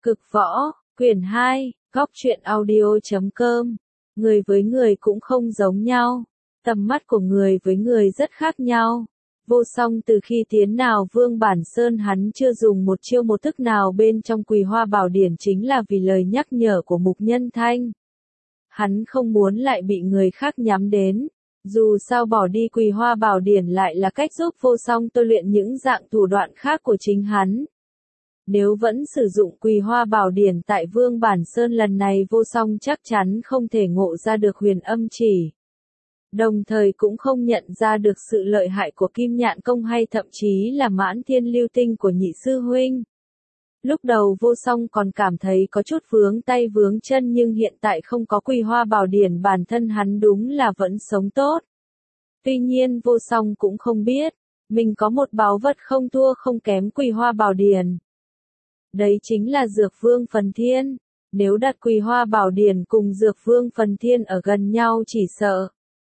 Cực võ, quyển 2, góc truyện audio.com. Người với người cũng không giống nhau. Tầm mắt của người với người rất khác nhau. Vô song từ khi tiến nào Vương Bản Sơn hắn chưa dùng một chiêu một thức nào bên trong Quỳ Hoa Bảo Điển chính là vì lời nhắc nhở của Mục Nhân Thanh. Hắn không muốn lại bị người khác nhắm đến. Dù sao bỏ đi Quỳ Hoa Bảo Điển lại là cách giúp vô song tôi luyện những dạng thủ đoạn khác của chính hắn. Nếu vẫn sử dụng Quỳ Hoa Bảo Điển tại Vương Bản Sơn lần này vô song chắc chắn không thể ngộ ra được huyền âm chỉ. Đồng thời cũng không nhận ra được sự lợi hại của Kim Nhạn Công hay thậm chí là Mãn Thiên Lưu Tinh của nhị sư huynh. Lúc đầu vô song còn cảm thấy có chút vướng tay vướng chân nhưng hiện tại không có Quỳ Hoa Bảo Điển bản thân hắn đúng là vẫn sống tốt. Tuy nhiên vô song cũng không biết, mình có một báu vật không thua không kém Quỳ Hoa Bảo Điển. Đấy chính là Dược Vương Phần Thiên. Nếu đặt Quỳ Hoa Bảo Điển cùng Dược Vương Phần Thiên ở gần nhau chỉ sợ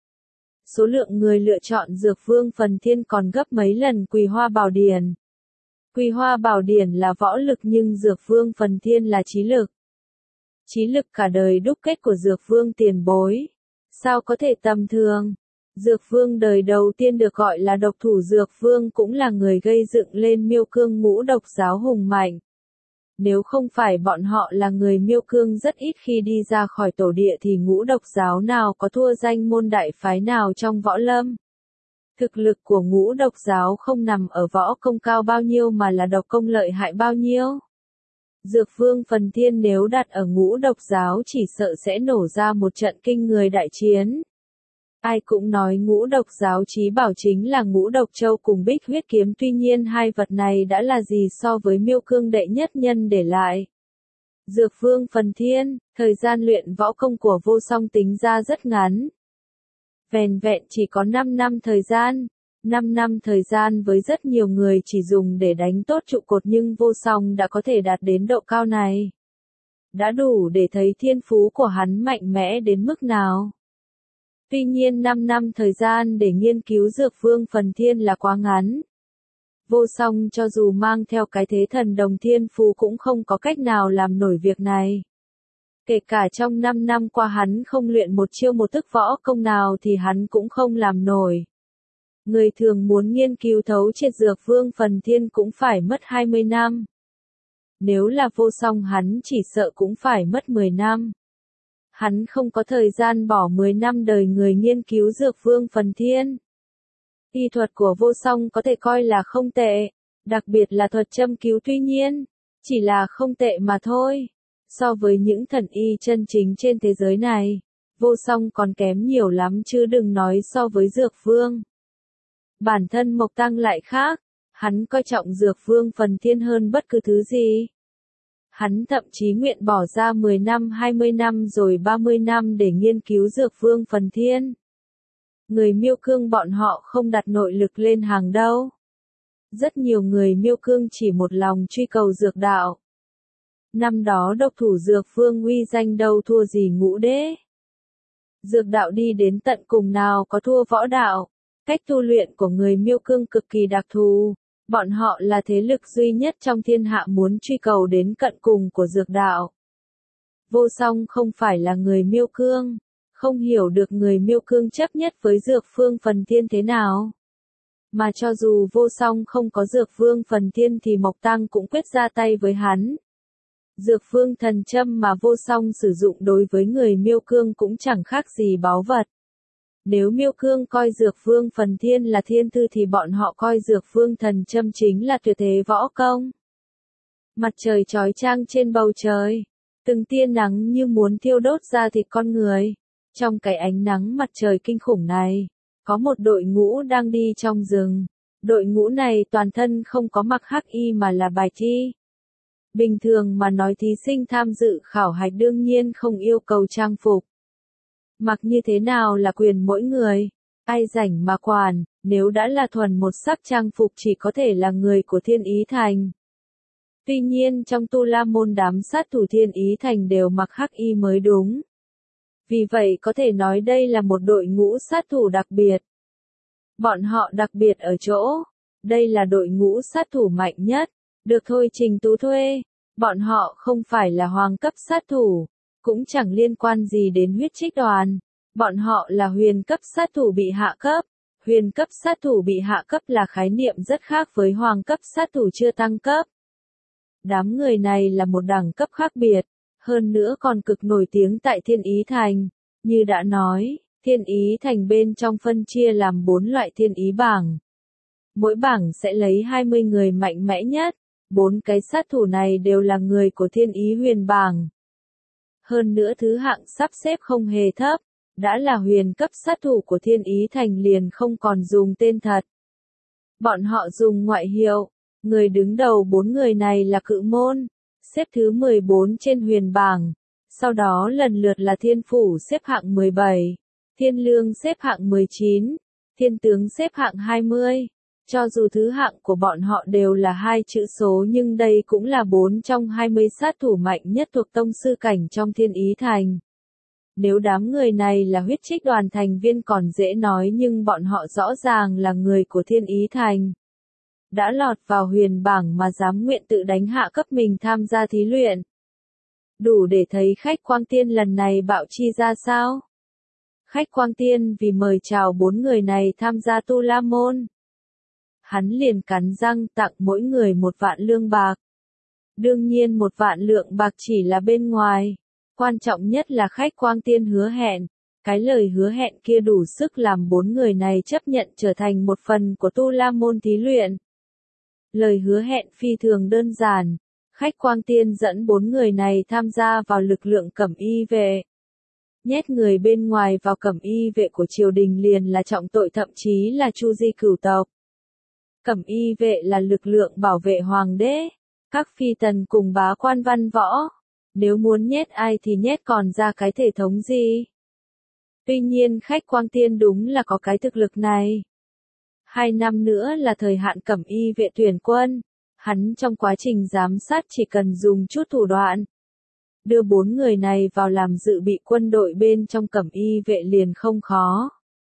số lượng người lựa chọn Dược Vương Phần Thiên còn gấp mấy lần Quỳ Hoa Bảo Điển. Quỳ Hoa Bảo Điển là võ lực nhưng Dược Vương Phần Thiên là trí lực. Trí lực cả đời đúc kết của Dược Vương tiền bối. Sao có thể tầm thường? Dược Vương đời đầu tiên được gọi là độc thủ Dược Vương cũng là người gây dựng lên Miêu Cương ngũ độc giáo hùng mạnh. Nếu không phải bọn họ là người Miêu Cương rất ít khi đi ra khỏi tổ địa thì ngũ độc giáo nào có thua danh môn đại phái nào trong võ lâm. Thực lực của ngũ độc giáo không nằm ở võ công cao bao nhiêu mà là độc công lợi hại bao nhiêu. Dược Vương Phần Thiên nếu đặt ở ngũ độc giáo chỉ sợ sẽ nổ ra một trận kinh người đại chiến. Ai cũng nói ngũ độc giáo chí bảo chính là ngũ độc châu cùng bích huyết kiếm, tuy nhiên hai vật này đã là gì so với Miêu Cương đệ nhất nhân để lại. Dược Vương Phần Thiên, thời gian luyện võ công của vô song tính ra rất ngắn. Vẻn vẹn chỉ có 5 năm thời gian. 5 năm thời gian với rất nhiều người chỉ dùng để đánh tốt trụ cột nhưng vô song đã có thể đạt đến độ cao này. Đã đủ để thấy thiên phú của hắn mạnh mẽ đến mức nào. Tuy nhiên 5 năm thời gian để nghiên cứu Dược Vương Phần Thiên là quá ngắn. Vô song cho dù mang theo cái thế thần đồng thiên phú cũng không có cách nào làm nổi việc này. Kể cả trong 5 năm qua hắn không luyện một chiêu một thức võ công nào thì hắn cũng không làm nổi. Người thường muốn nghiên cứu thấu triệt Dược Vương Phần Thiên cũng phải mất 20 năm. Nếu là vô song hắn chỉ sợ cũng phải mất 10 năm. Hắn không có thời gian bỏ 10 năm đời người nghiên cứu Dược Vương Phần Thiên. Y thuật của vô song có thể coi là không tệ, đặc biệt là thuật châm cứu, tuy nhiên chỉ là không tệ mà thôi. So với những thần y chân chính trên thế giới này, vô song còn kém nhiều lắm chứ đừng nói so với Dược Vương. Bản thân Mộc Tăng lại khác, hắn coi trọng Dược Vương Phần Thiên hơn bất cứ thứ gì. Hắn thậm chí nguyện bỏ ra 10 năm, 20 năm rồi 30 năm để nghiên cứu Dược Vương Phần Thiên. Người Miêu Cương bọn họ không đặt nội lực lên hàng đâu. Rất nhiều người Miêu Cương chỉ một lòng truy cầu dược đạo. Năm đó độc thủ Dược Vương uy danh đâu thua gì Ngũ Đế. Dược đạo đi đến tận cùng nào có thua võ đạo. Cách tu luyện của người Miêu Cương cực kỳ đặc thù. Bọn họ là thế lực duy nhất trong thiên hạ muốn truy cầu đến cận cùng của dược đạo. Vô song không phải là người Miêu Cương, không hiểu được người Miêu Cương chấp nhất với Dược Vương Phần Thiên thế nào. Mà cho dù vô song không có Dược Vương Phần Thiên thì Mộc Tăng cũng quyết ra tay với hắn. Dược Vương thần châm mà vô song sử dụng đối với người Miêu Cương cũng chẳng khác gì báu vật. Nếu Miêu Cương coi Dược Vương Phần Thiên là thiên thư thì bọn họ coi Dược Vương thần châm chính là tuyệt thế võ công. Mặt trời chói chang trên bầu trời, từng tia nắng như muốn thiêu đốt da thịt con người. Trong cái ánh nắng mặt trời kinh khủng này, có một đội ngũ đang đi trong rừng. Đội ngũ này toàn thân không có mặc hắc y mà là bài thi. Bình thường mà nói thí sinh tham dự khảo hạch đương nhiên không yêu cầu trang phục. Mặc như thế nào là quyền mỗi người, ai rảnh mà quản, nếu đã là thuần một sắc trang phục chỉ có thể là người của Thiên Ý Thành. Tuy nhiên trong Tu La môn đám sát thủ Thiên Ý Thành đều mặc hắc y mới đúng. Vì vậy có thể nói đây là một đội ngũ sát thủ đặc biệt. Bọn họ đặc biệt ở chỗ, đây là đội ngũ sát thủ mạnh nhất, được Thôi Trình Tú thuê. Bọn họ không phải là hoàng cấp sát thủ, cũng chẳng liên quan gì đến huyết trích đoàn. Bọn họ là huyền cấp sát thủ bị hạ cấp. Huyền cấp sát thủ bị hạ cấp là khái niệm rất khác với hoàng cấp sát thủ chưa tăng cấp. Đám người này là một đẳng cấp khác biệt, hơn nữa còn cực nổi tiếng tại Thiên Ý Thành. Như đã nói, Thiên Ý Thành bên trong phân chia làm 4 loại Thiên Ý bảng. Mỗi bảng sẽ lấy 20 người mạnh mẽ nhất, 4 cái sát thủ này đều là người của Thiên Ý huyền bảng. Hơn nữa thứ hạng sắp xếp không hề thấp, đã là huyền cấp sát thủ của Thiên Ý Thành liền không còn dùng tên thật. Bọn họ dùng ngoại hiệu, người đứng đầu 4 người này là Cự Môn, xếp thứ 14 trên huyền bảng, sau đó lần lượt là Thiên Phủ xếp hạng 17, Thiên Lương xếp hạng 19, Thiên Tướng xếp hạng 20. Cho dù thứ hạng của bọn họ đều là 2 chữ số nhưng đây cũng là 4 trong 20 sát thủ mạnh nhất thuộc tông sư cảnh trong Thiên Ý Thành. Nếu đám người này là huyết trích đoàn thành viên còn dễ nói nhưng bọn họ rõ ràng là người của Thiên Ý Thành. Đã lọt vào huyền bảng mà dám nguyện tự đánh hạ cấp mình tham gia thí luyện. Đủ để thấy khách Quang Tiên lần này bạo chi ra sao. Khách Quang Tiên vì mời chào 4 người này tham gia Tu La Môn. Hắn liền cắn răng tặng mỗi người 1 vạn lương bạc. Đương nhiên 1 vạn lượng bạc chỉ là bên ngoài. Quan trọng nhất là khách Quang Tiên hứa hẹn. Cái lời hứa hẹn kia đủ sức làm 4 người này chấp nhận trở thành một phần của Tu La Môn thí luyện. Lời hứa hẹn phi thường đơn giản. Khách Quang Tiên dẫn 4 người này tham gia vào lực lượng cẩm y vệ. Nhét người bên ngoài vào cẩm y vệ của triều đình liền là trọng tội thậm chí là chu di cửu tộc. Cẩm y vệ là lực lượng bảo vệ hoàng đế, các phi tần cùng bá quan văn võ. Nếu muốn nhét ai thì nhét còn ra cái thể thống gì? Tuy nhiên khách Quang Tiên đúng là có cái thực lực này. 2 năm nữa là thời hạn cẩm y vệ tuyển quân. Hắn trong quá trình giám sát chỉ cần dùng chút thủ đoạn. Đưa 4 người này vào làm dự bị quân đội bên trong cẩm y vệ liền không khó.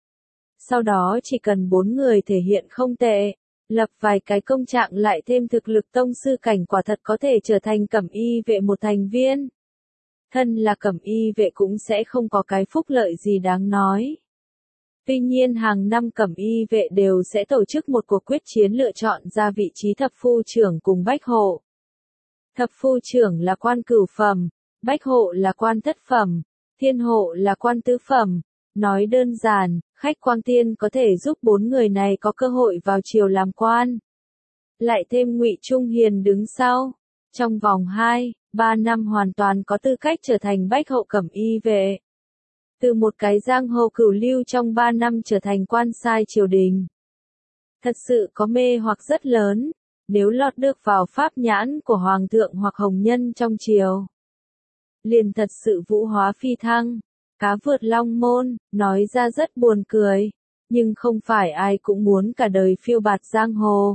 Sau đó chỉ cần 4 người thể hiện không tệ, lập vài cái công trạng lại thêm thực lực tông sư cảnh quả thật có thể trở thành cẩm y vệ một thành viên. Thân là cẩm y vệ cũng sẽ không có cái phúc lợi gì đáng nói. Tuy nhiên hàng năm cẩm y vệ đều sẽ tổ chức một cuộc quyết chiến lựa chọn ra vị trí thập phu trưởng cùng bách hộ. Thập phu trưởng là quan cửu phẩm, bách hộ là quan thất phẩm, thiên hộ là quan tứ phẩm. Nói đơn giản, khách Quang Tiên có thể giúp 4 người này có cơ hội vào triều làm quan. Lại thêm Ngụy Trung Hiền đứng sau. Trong vòng 2-3 năm hoàn toàn có tư cách trở thành bách hộ cẩm y vệ. Từ một cái giang hồ cửu lưu trong 3 năm trở thành quan sai triều đình. Thật sự có mê hoặc rất lớn, nếu lọt được vào pháp nhãn của hoàng thượng hoặc hồng nhân trong triều. Liền thật sự vũ hóa phi thăng, cá vượt long môn, nói ra rất buồn cười, nhưng không phải ai cũng muốn cả đời phiêu bạt giang hồ.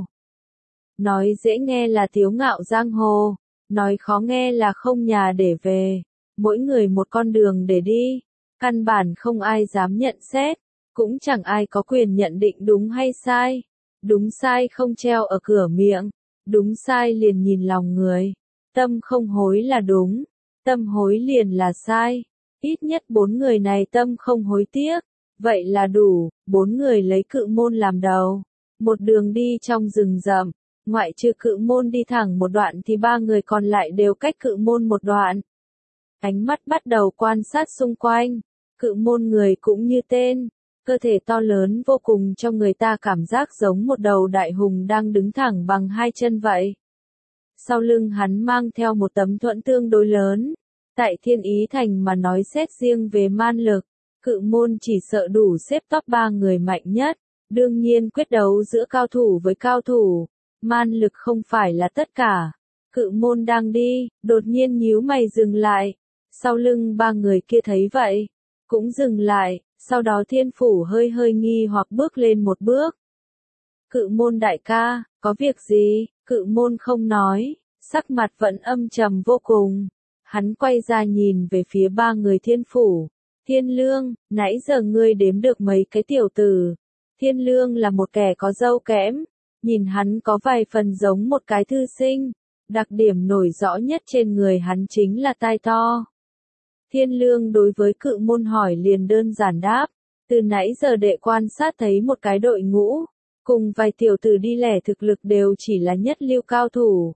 Nói dễ nghe là tiếu ngạo giang hồ, nói khó nghe là không nhà để về, mỗi người một con đường để đi. Căn bản không ai dám nhận xét, cũng chẳng ai có quyền nhận định đúng hay sai. Đúng sai không treo ở cửa miệng, đúng sai liền nhìn lòng người. Tâm không hối là đúng, tâm hối liền là sai. Ít nhất 4 người này tâm không hối tiếc, vậy là đủ. 4 người lấy Cự Môn làm đầu, một đường đi trong rừng rậm, ngoại trừ Cự Môn đi thẳng một đoạn thì 3 người còn lại đều cách Cự Môn một đoạn. Ánh mắt bắt đầu quan sát xung quanh. Cự Môn người cũng như tên, cơ thể to lớn vô cùng cho người ta cảm giác giống một đầu đại hùng đang đứng thẳng bằng 2 chân vậy. Sau lưng hắn mang theo một tấm thuẫn tương đối lớn. Tại Thiên Ý Thành mà nói xét riêng về man lực, Cự Môn chỉ sợ đủ xếp top 3 người mạnh nhất. Đương nhiên quyết đấu giữa cao thủ với cao thủ, man lực không phải là tất cả. Cự Môn đang đi, đột nhiên nhíu mày dừng lại. Sau lưng 3 người kia thấy vậy, cũng dừng lại, sau đó Thiên Phủ hơi hơi nghi hoặc bước lên một bước. Cự Môn đại ca, có việc gì? Cự Môn không nói, sắc mặt vẫn âm trầm vô cùng. Hắn quay ra nhìn về phía 3 người Thiên Phủ. Thiên Lương, nãy giờ ngươi đếm được mấy cái tiểu tử. Thiên Lương là một kẻ có râu kẽm, nhìn hắn có vài phần giống một cái thư sinh. Đặc điểm nổi rõ nhất trên người hắn chính là tai to. Thiên Lương đối với Cự Môn hỏi liền đơn giản đáp, từ nãy giờ đệ quan sát thấy một cái đội ngũ, cùng vài tiểu tử đi lẻ thực lực đều chỉ là nhất lưu cao thủ.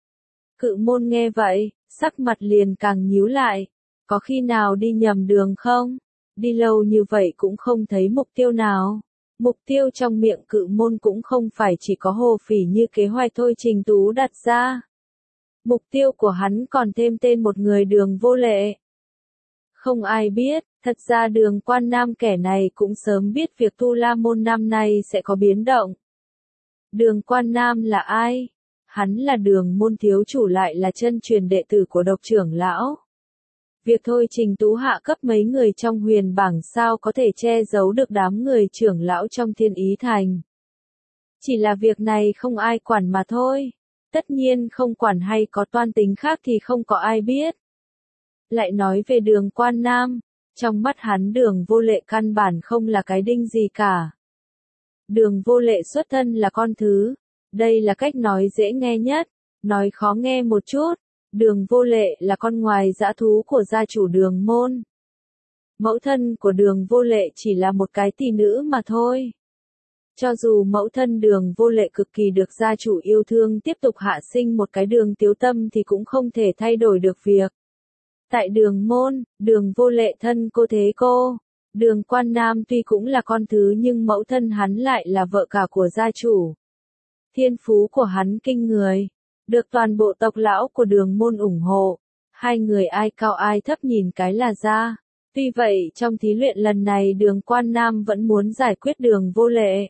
Cự Môn nghe vậy, sắc mặt liền càng nhíu lại, có khi nào đi nhầm đường không? Đi lâu như vậy cũng không thấy mục tiêu nào. Mục tiêu trong miệng Cự Môn cũng không phải chỉ có Hồ Phỉ như kế hoạch thôi Trình Tú đặt ra. Mục tiêu của hắn còn thêm tên một người Đường Vô Lệ. Không ai biết, thật ra Đường Quan Nam kẻ này cũng sớm biết việc Tu La Môn năm nay sẽ có biến động. Đường Quan Nam là ai? Hắn là Đường môn thiếu chủ lại là chân truyền đệ tử của Độc trưởng lão. Việc thôi Trình Tú hạ cấp mấy người trong huyền bảng sao có thể che giấu được đám người trưởng lão trong Thiên Ý Thành. Chỉ là việc này không ai quản mà thôi. Tất nhiên không quản hay có toan tính khác thì không có ai biết. Lại nói về Đường Quan Nam, trong mắt hắn Đường Vô Lệ căn bản không là cái đinh gì cả. Đường Vô Lệ xuất thân là con thứ. Đây là cách nói dễ nghe nhất, nói khó nghe một chút. Đường Vô Lệ là con ngoài dã thú của gia chủ Đường môn. Mẫu thân của Đường Vô Lệ chỉ là một cái tỷ nữ mà thôi. Cho dù mẫu thân Đường Vô Lệ cực kỳ được gia chủ yêu thương tiếp tục hạ sinh một cái Đường Tiếu Tâm thì cũng không thể thay đổi được việc. Tại Đường môn, Đường Vô Lệ thân cô thế cô. Đường Quan Nam tuy cũng là con thứ nhưng mẫu thân hắn lại là vợ cả của gia chủ. Thiên phú của hắn kinh người, được toàn bộ tộc lão của Đường môn ủng hộ. Hai người ai cao ai thấp nhìn cái là ra. Tuy vậy trong thí luyện lần này Đường Quan Nam vẫn muốn giải quyết Đường Vô Lệ.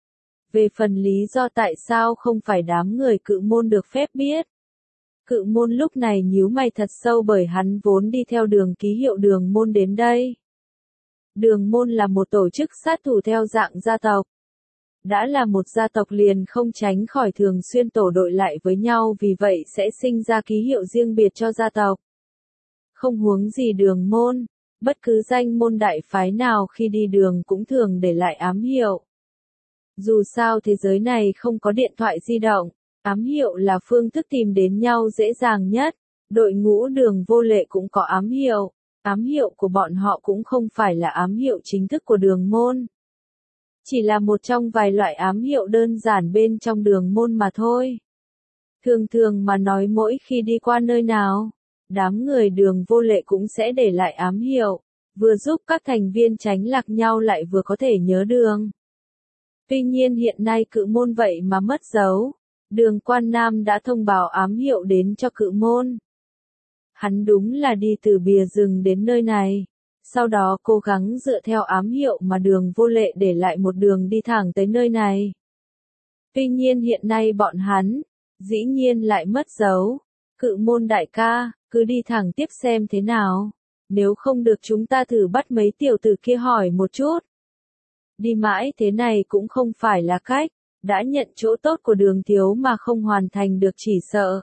Về phần lý do tại sao không phải đám người Cự Môn được phép biết. Cự Môn lúc này nhíu mày thật sâu bởi hắn vốn đi theo đường ký hiệu Đường môn đến đây. Đường môn là một tổ chức sát thủ theo dạng gia tộc. Đã là một gia tộc liền không tránh khỏi thường xuyên tổ đội lại với nhau vì vậy sẽ sinh ra ký hiệu riêng biệt cho gia tộc. Không huống gì Đường môn, bất cứ danh môn đại phái nào khi đi đường cũng thường để lại ám hiệu. Dù sao thế giới này không có điện thoại di động, ám hiệu là phương thức tìm đến nhau dễ dàng nhất. Đội ngũ Đường Vô Lệ cũng có ám hiệu. Ám hiệu của bọn họ cũng không phải là ám hiệu chính thức của Đường môn. Chỉ là một trong vài loại ám hiệu đơn giản bên trong Đường môn mà thôi. Thường thường mà nói mỗi khi đi qua nơi nào, đám người Đường Vô Lệ cũng sẽ để lại ám hiệu, vừa giúp các thành viên tránh lạc nhau lại vừa có thể nhớ đường. Tuy nhiên hiện nay Cự Môn vậy mà mất dấu. Đường Quan Nam đã thông báo ám hiệu đến cho Cự Môn. Hắn đúng là đi từ bìa rừng đến nơi này. Sau đó cố gắng dựa theo ám hiệu mà Đường Vô Lệ để lại một đường đi thẳng tới nơi này. Tuy nhiên hiện nay bọn hắn, dĩ nhiên lại mất dấu. Cự Môn đại ca, cứ đi thẳng tiếp xem thế nào. Nếu không được chúng ta thử bắt mấy tiểu tử kia hỏi một chút. Đi mãi thế này cũng không phải là cách, đã nhận chỗ tốt của Đường thiếu mà không hoàn thành được chỉ sợ.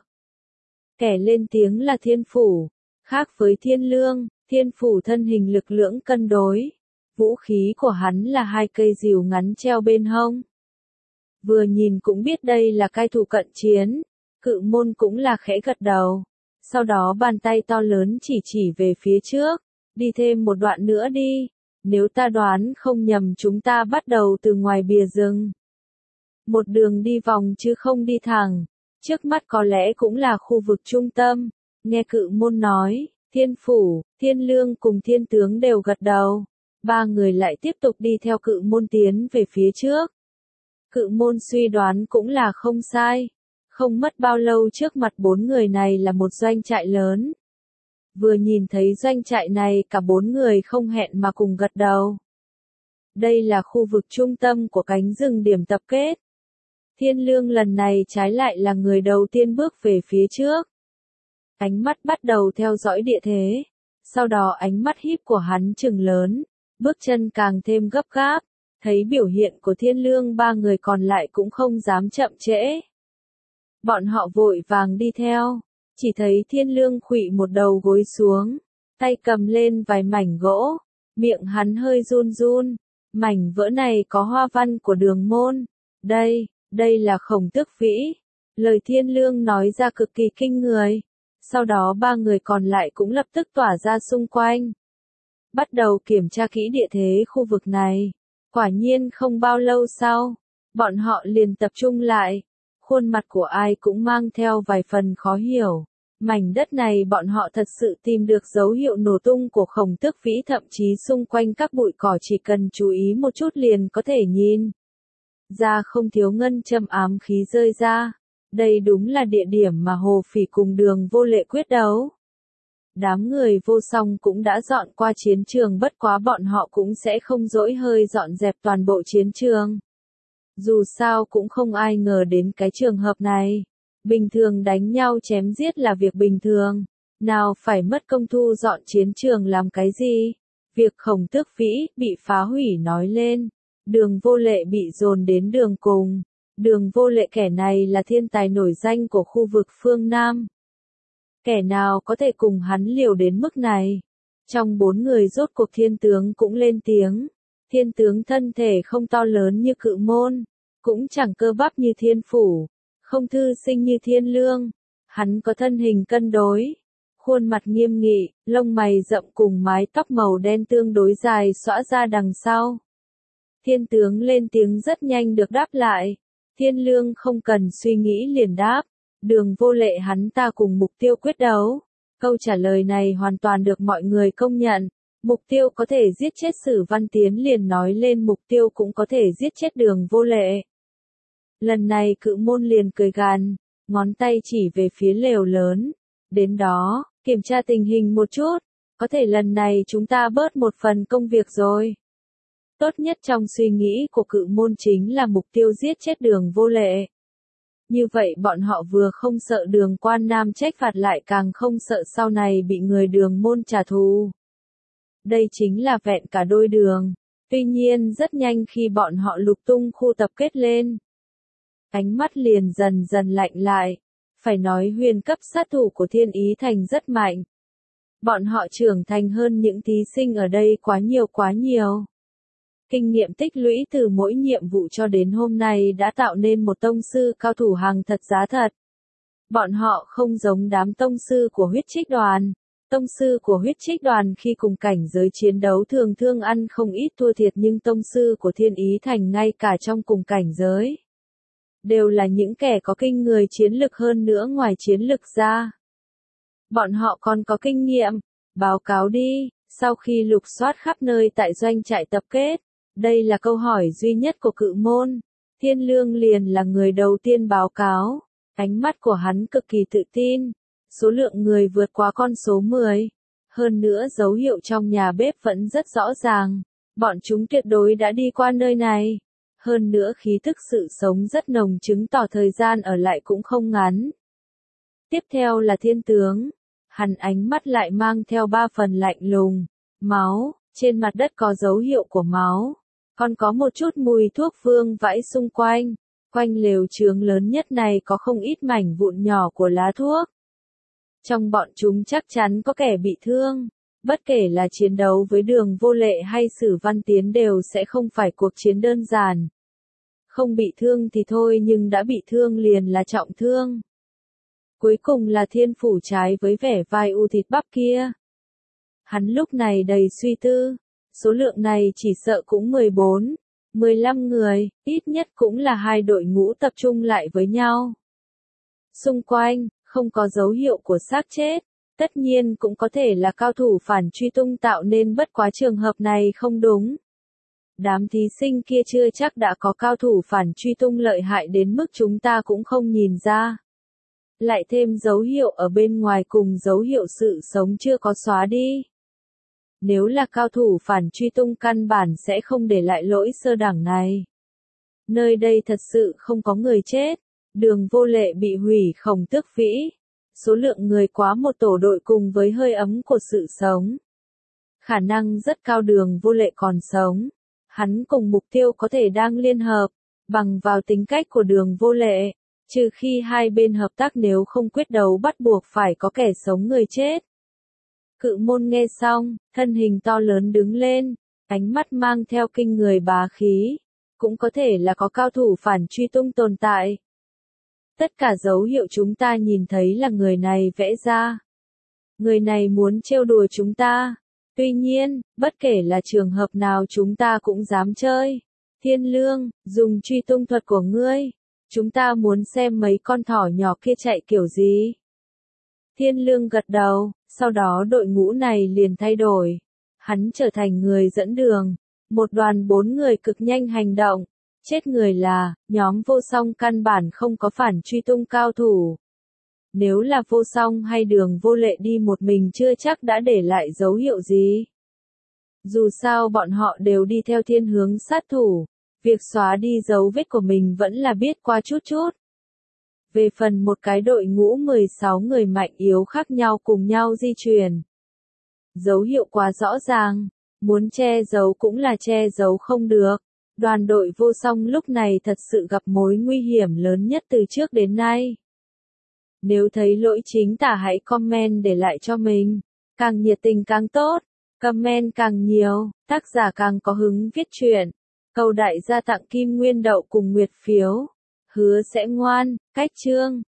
Kẻ lên tiếng là Thiên Phủ, khác với Thiên Lương, Thiên Phủ thân hình lực lưỡng cân đối. Vũ khí của hắn là hai cây rìu ngắn treo bên hông. Vừa nhìn cũng biết đây là cai thủ cận chiến, Cự Môn cũng là khẽ gật đầu. Sau đó bàn tay to lớn chỉ về phía trước, đi thêm một đoạn nữa đi. Nếu ta đoán không nhầm chúng ta bắt đầu từ ngoài bìa rừng. Một đường đi vòng chứ không đi thẳng. Trước mắt có lẽ cũng là khu vực trung tâm. Nghe Cự Môn nói, Thiên Phủ, Thiên Lương cùng Thiên Tướng đều gật đầu. Ba người lại tiếp tục đi theo Cự Môn tiến về phía trước. Cự Môn suy đoán cũng là không sai. Không mất bao lâu trước mặt bốn người này là một doanh trại lớn. Vừa nhìn thấy doanh trại này cả bốn người không hẹn mà cùng gật đầu. Đây là khu vực trung tâm của cánh rừng điểm tập kết. Thiên Lương lần này trái lại là người đầu tiên bước về phía trước. Ánh mắt bắt đầu theo dõi địa thế. Sau đó ánh mắt híp của hắn trừng lớn. Bước chân càng thêm gấp gáp. Thấy biểu hiện của Thiên Lương ba người còn lại cũng không dám chậm trễ. Bọn họ vội vàng đi theo. Chỉ thấy Thiên Lương khuỵu một đầu gối xuống, tay cầm lên vài mảnh gỗ, miệng hắn hơi run run, mảnh vỡ này có hoa văn của Đường môn, đây là Khổng Tước Vĩ, Lời Thiên Lương nói ra cực kỳ kinh người. Sau đó ba người còn lại cũng lập tức tỏa ra xung quanh. Bắt đầu kiểm tra kỹ địa thế khu vực này. Quả nhiên không bao lâu sau, bọn họ liền tập trung lại. Khuôn mặt của ai cũng mang theo vài phần khó hiểu. Mảnh đất này bọn họ thật sự tìm được dấu hiệu nổ tung của Khổng Tước Vĩ, thậm chí xung quanh các bụi cỏ chỉ cần chú ý một chút liền có thể nhìn ra không thiếu ngân châm ám khí rơi ra. Đây đúng là địa điểm mà Hồ Phỉ cùng Đường Vô Lệ quyết đấu. Đám người Vô Song cũng đã dọn qua chiến trường, bất quá bọn họ cũng sẽ không dỗi hơi dọn dẹp toàn bộ chiến trường. Dù sao cũng không ai ngờ đến cái trường hợp này. Bình thường đánh nhau chém giết là việc bình thường. Nào phải mất công thu dọn chiến trường làm cái gì? Việc Khổng Tước Vĩ bị phá hủy nói lên. Đường Vô Lệ bị dồn đến đường cùng. Đường Vô Lệ kẻ này là thiên tài nổi danh của khu vực phương Nam. Kẻ nào có thể cùng hắn liều đến mức này? Trong 4 người rốt cuộc Thiên Tướng cũng lên tiếng. Thiên Tướng thân thể không to lớn như Cự Môn, cũng chẳng cơ bắp như Thiên Phủ, không thư sinh như Thiên Lương. Hắn có thân hình cân đối, khuôn mặt nghiêm nghị, lông mày rậm cùng mái tóc màu đen tương đối dài xõa ra đằng sau. Thiên Tướng lên tiếng rất nhanh được đáp lại. Thiên Lương không cần suy nghĩ liền đáp. Đường Vô Lệ hắn ta cùng mục tiêu quyết đấu. Câu trả lời này hoàn toàn được mọi người công nhận. Mục tiêu có thể giết chết Sử Văn Tiến liền nói lên mục tiêu cũng có thể giết chết Đường Vô Lệ. Lần này Cự Môn liền cười gằn, ngón tay chỉ về phía lều lớn. Đến đó, kiểm tra tình hình một chút. Có thể lần này chúng ta bớt một phần công việc rồi. Tốt nhất trong suy nghĩ của Cự Môn chính là mục tiêu giết chết Đường Vô Lệ. Như vậy bọn họ vừa không sợ Đường Quan Nam trách phạt lại càng không sợ sau này bị người Đường môn trả thù. Đây chính là vẹn cả đôi đường. Tuy nhiên rất nhanh khi bọn họ lục tung khu tập kết lên, ánh mắt liền dần dần lạnh lại. Phải nói huyền cấp sát thủ của Thiên Ý Thành rất mạnh. Bọn họ trưởng thành hơn những thí sinh ở đây quá nhiều. Kinh nghiệm tích lũy từ mỗi nhiệm vụ cho đến hôm nay đã tạo nên một tông sư cao thủ hàng thật giá thật. Bọn họ không giống đám tông sư của Huyết Trích Đoàn. Tông sư của Huyết Trích Đoàn khi cùng cảnh giới chiến đấu thường thương ăn không ít thua thiệt, nhưng tông sư của Thiên Ý Thành ngay cả trong cùng cảnh giới đều là những kẻ có kinh người chiến lực, hơn nữa ngoài chiến lực ra. Bọn họ còn có kinh nghiệm. Báo cáo đi. Sau khi lục soát khắp nơi tại doanh trại tập kết, đây là câu hỏi duy nhất của Cự Môn. Thiên Lương liền là người đầu tiên báo cáo. Ánh mắt của hắn cực kỳ tự tin. Số lượng người vượt qua con số 10. Hơn nữa dấu hiệu trong nhà bếp vẫn rất rõ ràng. Bọn chúng tuyệt đối đã đi qua nơi này. Hơn nữa khí thức sự sống rất nồng, chứng tỏ thời gian ở lại cũng không ngắn. Tiếp theo là Thiên Tướng. Hắn ánh mắt lại mang theo 3 phần lạnh lùng. Máu, trên mặt đất có dấu hiệu của máu. Còn có một chút mùi thuốc vương vãi xung quanh. Quanh lều chướng lớn nhất này có không ít mảnh vụn nhỏ của lá thuốc. Trong bọn chúng chắc chắn có kẻ bị thương. Bất kể là chiến đấu với Đường Vô Lệ hay Sử Văn Tiến đều sẽ không phải cuộc chiến đơn giản. Không bị thương thì thôi, nhưng đã bị thương liền là trọng thương. Cuối cùng là Thiên Phủ trái với vẻ vai u thịt bắp kia. Hắn lúc này đầy suy tư. Số lượng này chỉ sợ cũng 14, 15 người, ít nhất cũng là 2 đội ngũ tập trung lại với nhau. Xung quanh, không có dấu hiệu của xác chết. Tất nhiên cũng có thể là cao thủ phản truy tung tạo nên, bất quá trường hợp này không đúng. Đám thí sinh kia chưa chắc đã có cao thủ phản truy tung lợi hại đến mức chúng ta cũng không nhìn ra. Lại thêm dấu hiệu ở bên ngoài cùng dấu hiệu sự sống chưa có xóa đi. Nếu là cao thủ phản truy tung căn bản sẽ không để lại lỗi sơ đẳng này. Nơi đây thật sự không có người chết. Đường Vô Lệ bị hủy, Khổng Tước Vĩ. Số lượng người quá một tổ đội cùng với hơi ấm của sự sống. Khả năng rất cao Đường Vô Lệ còn sống. Hắn cùng mục tiêu có thể đang liên hợp. Bằng vào tính cách của Đường Vô Lệ. Trừ khi hai bên hợp tác, nếu không quyết đấu bắt buộc phải có kẻ sống người chết. Cự Môn nghe xong, thân hình to lớn đứng lên, ánh mắt mang theo kinh người bá khí. Cũng có thể là có cao thủ phản truy tung tồn tại. Tất cả dấu hiệu chúng ta nhìn thấy là người này vẽ ra. Người này muốn trêu đùa chúng ta. Tuy nhiên, bất kể là trường hợp nào chúng ta cũng dám chơi. Thiên Lương, dùng truy tung thuật của ngươi. Chúng ta muốn xem mấy con thỏ nhỏ kia chạy kiểu gì. Thiên Lương gật đầu, sau đó đội ngũ này liền thay đổi. Hắn trở thành người dẫn đường. Một đoàn 4 người cực nhanh hành động. Chết người là, nhóm Vô Song căn bản không có phản truy tung cao thủ. Nếu là Vô Song hay Đường Vô Lệ đi một mình chưa chắc đã để lại dấu hiệu gì. Dù sao bọn họ đều đi theo thiên hướng sát thủ. Việc xóa đi dấu vết của mình vẫn là biết qua chút chút. Về phần một cái đội ngũ 16 người mạnh yếu khác nhau cùng nhau di chuyển. Dấu hiệu quá rõ ràng, muốn che giấu cũng là che giấu không được. Đoàn đội Vô Song lúc này thật sự gặp mối nguy hiểm lớn nhất từ trước đến nay. Nếu thấy lỗi chính tả hãy comment để lại cho mình. Càng nhiệt tình càng tốt, comment càng nhiều, tác giả càng có hứng viết truyện. Cầu đại gia tặng Kim Nguyên Đậu cùng Nguyệt phiếu. Hứa sẽ ngoan, cách chương.